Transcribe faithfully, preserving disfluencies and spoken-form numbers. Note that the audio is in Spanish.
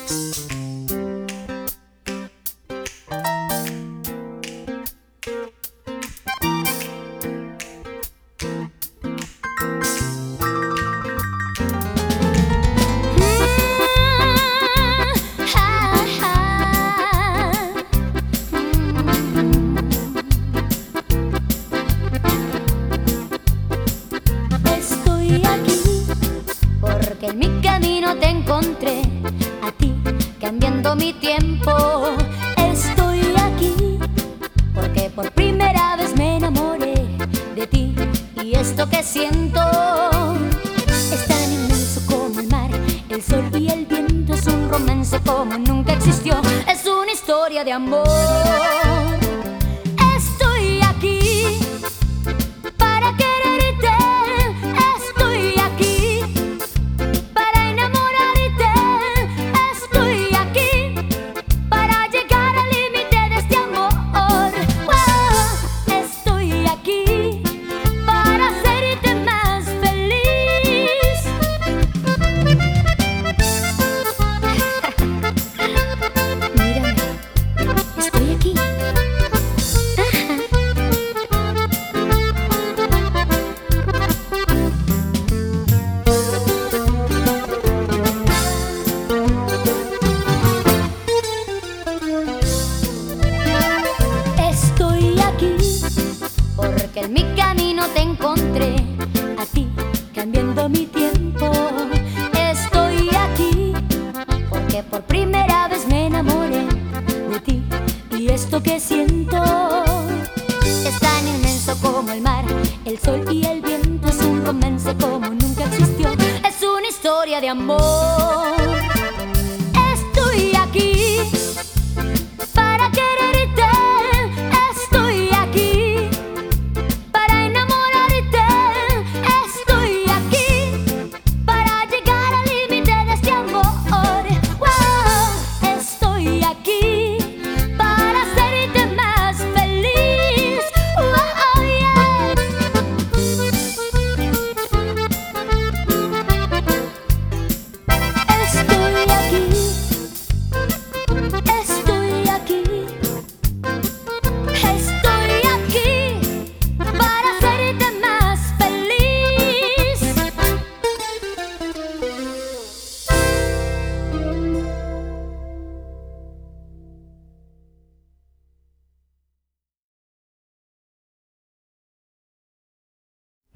En mi camino te encontré, a ti, cambiando mi tiempo. Estoy aquí porque por primera vez me enamoré de ti. Y esto que siento es tan inmenso como el mar, el sol y el viento. Es un romance como nunca existió, es una historia de amor. Estoy aquí para quererte, estoy aquí para enamorarte, estoy aquí para llegar al límite de este amor. Wow, estoy aquí para hacerte más feliz. Mírame, estoy aquí. Estoy aquí porque en mi camino te encontré, a ti, cambiando mi tiempo. Estoy aquí porque por primera vez me enamoré de ti. Y esto que siento